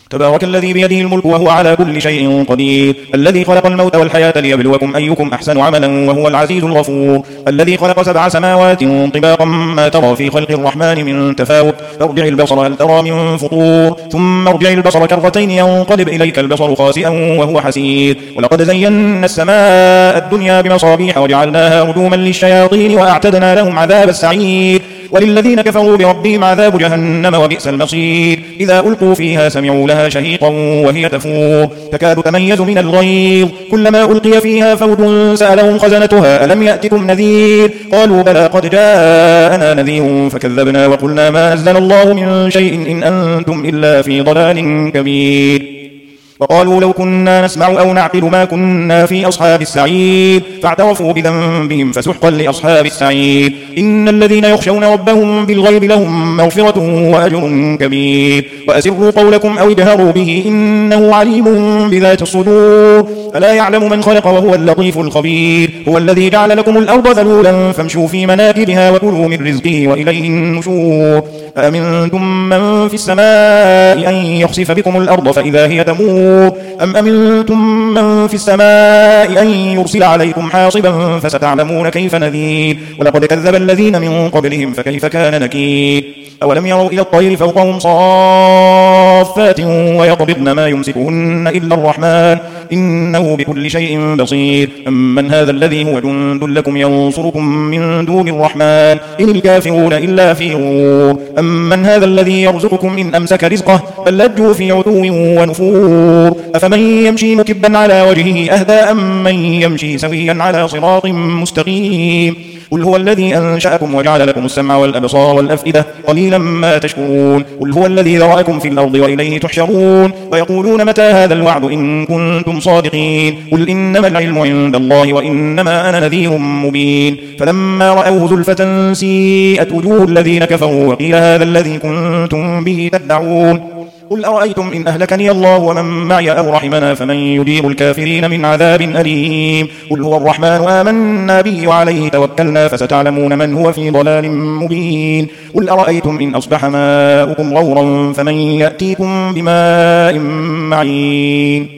تبارك الذي بيده الملك وهو على كل شيء قدير، الذي خلق الموت والحياة ليبلوكم أيكم أحسن عملا وهو العزيز الغفور، الذي خلق 7 سماوات طباقا ما ترى في خلق الرحمن من تفاوت، فارجع البصر هل ترى من فطور، ثم ارجع البصر كرتين ينقلب إليك البصر خاسئا وهو حسير، ولقد زينا السماء الدنيا بمصابيح وجعلناها رجوما للشياطين وأعتدنا لهم عذاب السعير، وللذين كفروا بربهم عذاب جهنم وبئس المصير، إذا ألقوا فيها سمعوا لها شهيقا وهي تفور تكاد تميز من الغيظ، كلما ألقي فيها فوج سألهم خزنتها ألم يأتكم نذير، قالوا بلى قد جاءنا نذير فكذبنا وقلنا ما نزل الله من شيء إن أنتم إلا في ضلال كبير، وقالوا لو كنا نسمع أو نعقل ما كنا في أصحاب السعير، فاعترفوا بذنبهم فسحقا لأصحاب السعير، إن الذين يخشون ربهم بالغيب لهم مغفرة وأجر كبير، وأسروا قولكم أو اجهروا به إنه عليم بذات الصدور، ألا يعلم من خلق وهو اللطيف الخبير، هو الذي جعل لكم الأرض ذلولا فامشوا في مناكبها وكلوا من رزقه وإليه النشور، أأمنتم من في السماء أن يخسف بكم الأرض فإذا هي تمور، أم أمنتم من في السماء أن يرسل عليكم حاصبا فستعلمون كيف نذير، ولقد كذب الذين من قبلهم فكيف كان نكير، أولم يروا إلى الطير فوقهم صافات ويقبضن ما يمسكهن إلا الرحمن إنه بكل شيء بصير، أمن هذا الذي هو جند لكم ينصركم من دون الرحمن إن الكافرون إلا في غرور، أمن هذا الذي يرزقكم إن أمسك رزقه بل لجوا في عتو ونفور، أفمن يمشي مكبا على وجهه أهدى أم من يمشي سويا على صراط مستقيم، قل هو الذي أنشأكم وجعل لكم السمع والأبصار والأفئدة قليلا ما تشكرون، قل هو الذي ذرأكم في الأرض وإليه تحشرون، ويقولون متى هذا الوعد إن كنتم صادقين، قل إنما العلم عند الله وإنما أنا نذير مبين، فلما رأوه زلفة سيئت وجوه الذين كفروا وقيل هذا الذي كنتم به تدعون، قل أرأيتم إن أهلكني الله ومن معي أو رحمنا فمن يجير الكافرين من عذاب أليم، قل هو الرحمن آمنا به وعليه توكلنا فستعلمون من هو في ضلال مبين، قل أرأيتم إن أصبح ماؤكم غورا فمن يأتيكم بماء معين.